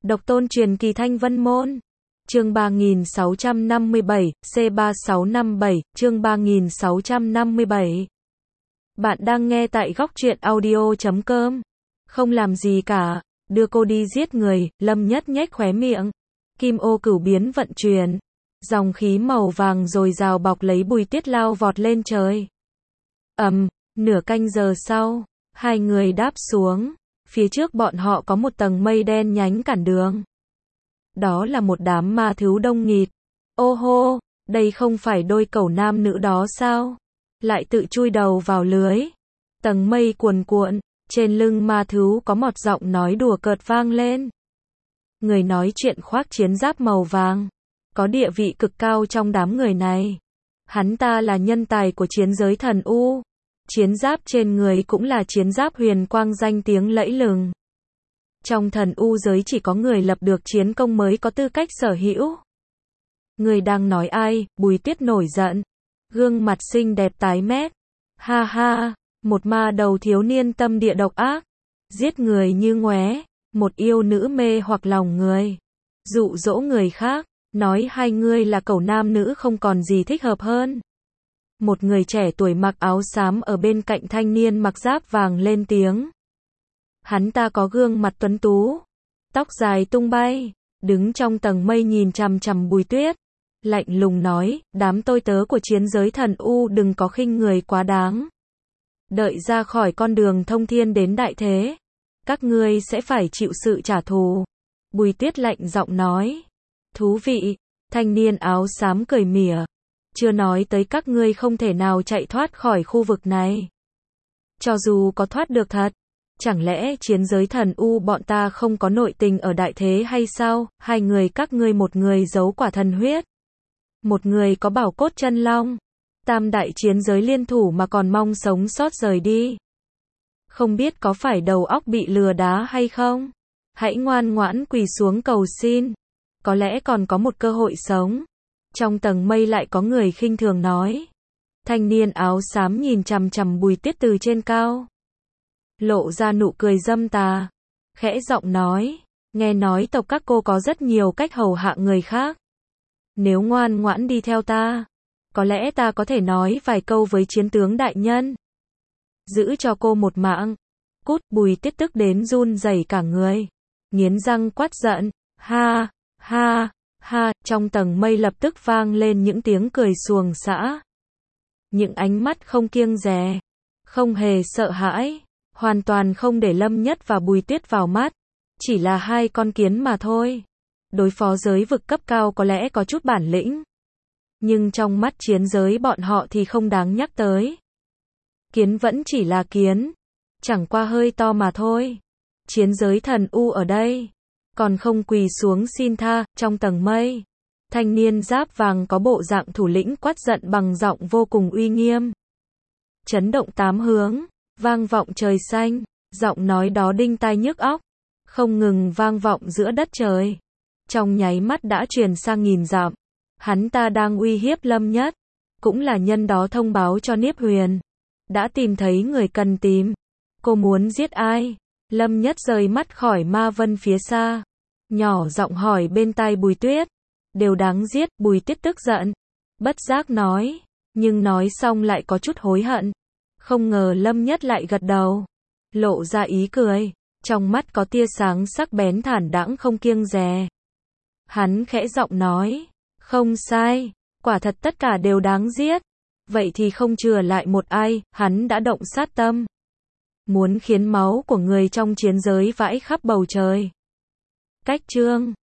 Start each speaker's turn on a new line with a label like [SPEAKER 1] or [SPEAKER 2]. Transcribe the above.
[SPEAKER 1] Độc tôn truyền kỳ Thanh Vân Môn. Chương 3657, C3657, chương 3657. Bạn đang nghe tại góc truyện audio.com. Không làm gì cả, đưa cô đi giết người, Lâm Nhất nhếch khóe miệng. Kim ô cửu biến vận chuyển. Dòng khí màu vàng rồi rào bọc lấy Bùi Tiết lao vọt lên trời. Nửa canh giờ sau, hai người đáp xuống. Phía trước bọn họ có một tầng mây đen nhánh cản đường. Đó là một đám ma thú đông nghịt. Ô hô, đây không phải đôi cẩu nam nữ đó sao? Lại tự chui đầu vào lưới. Tầng mây cuồn cuộn, trên lưng ma thú có một giọng nói đùa cợt vang lên. Người nói chuyện khoác chiến giáp màu vàng, có địa vị cực cao trong đám người này. Hắn ta là nhân tài của chiến giới thần U. Chiến giáp trên người cũng là chiến giáp huyền quang danh tiếng lẫy lừng. Trong thần U giới chỉ có người lập được chiến công mới có tư cách sở hữu. Người đang nói ai? Bùi Tiết nổi giận. Gương mặt xinh đẹp tái mét. Ha ha, một ma đầu thiếu niên tâm địa độc ác. Giết người như ngoé, một yêu nữ mê hoặc lòng người. Dụ dỗ người khác, nói hai ngươi là cẩu nam nữ không còn gì thích hợp hơn. Một người trẻ tuổi mặc áo xám ở bên cạnh thanh niên mặc giáp vàng lên tiếng. Hắn ta có gương mặt tuấn tú, tóc dài tung bay, đứng trong tầng mây nhìn chằm chằm Bùi Tuyết, lạnh lùng nói, đám tôi tớ của chiến giới thần U đừng có khinh người quá đáng. Đợi ra khỏi con đường thông thiên đến đại thế, các ngươi sẽ phải chịu sự trả thù. Bùi Tuyết lạnh giọng nói. Thú vị, thanh niên áo xám cười mỉa. Chưa nói tới các ngươi không thể nào chạy thoát khỏi khu vực này. Cho dù có thoát được thật, chẳng lẽ chiến giới thần U bọn ta không có nội tình ở đại thế hay sao? Hai người các ngươi, một người giấu quả thần huyết, một người có bảo cốt chân long. Tam đại chiến giới liên thủ mà còn mong sống sót rời đi. Không biết có phải đầu óc bị lừa đá hay không? Hãy ngoan ngoãn quỳ xuống cầu xin. Có lẽ còn có một cơ hội sống. Trong tầng mây lại có người khinh thường nói. Thanh niên áo xám nhìn chằm chằm Bùi Tiết từ trên cao, lộ ra nụ cười dâm tà, khẽ giọng nói, nghe nói tộc các cô có rất nhiều cách hầu hạ người khác. Nếu ngoan ngoãn đi theo ta, có lẽ ta có thể nói vài câu với chiến tướng đại nhân. Giữ cho cô một mạng. Cút! Bùi Tiết tức đến run rẩy cả người, nghiến răng quát giận. Ha, ha, ha, trong tầng mây lập tức vang lên những tiếng cười xuồng xã. Những ánh mắt không kiêng dè, không hề sợ hãi, hoàn toàn không để Lâm Nhất và Bùi Tuyết vào mắt. Chỉ là hai con kiến mà thôi. Đối phó giới vực cấp cao có lẽ có chút bản lĩnh, nhưng trong mắt chiến giới bọn họ thì không đáng nhắc tới. Kiến vẫn chỉ là kiến, chẳng qua hơi to mà thôi. Chiến giới thần U ở đây, còn không quỳ xuống xin tha. Trong tầng mây, thanh niên giáp vàng có bộ dạng thủ lĩnh quát giận bằng giọng vô cùng uy nghiêm, chấn động tám hướng, vang vọng trời xanh. Giọng nói đó đinh tai nhức óc, không ngừng vang vọng giữa đất trời, trong nháy mắt đã truyền sang nghìn dặm. Hắn ta đang uy hiếp Lâm Nhất, cũng là nhân đó thông báo cho Niếp Huyền đã tìm thấy người cần tìm. Cô muốn giết ai? Lâm Nhất rời mắt khỏi ma vân phía xa, nhỏ giọng hỏi bên tai Bùi Tuyết. Đều đáng giết. Bùi Tuyết tức giận, bất giác nói, nhưng nói xong lại có chút hối hận. Không ngờ Lâm Nhất lại gật đầu, lộ ra ý cười, trong mắt có tia sáng sắc bén thản đãng không kiêng dè. Hắn khẽ giọng nói, không sai, quả thật tất cả đều đáng giết. Vậy thì không chừa lại một ai. Hắn đã động sát tâm, muốn khiến máu của người trong chiến giới vãi khắp bầu trời. Cách chương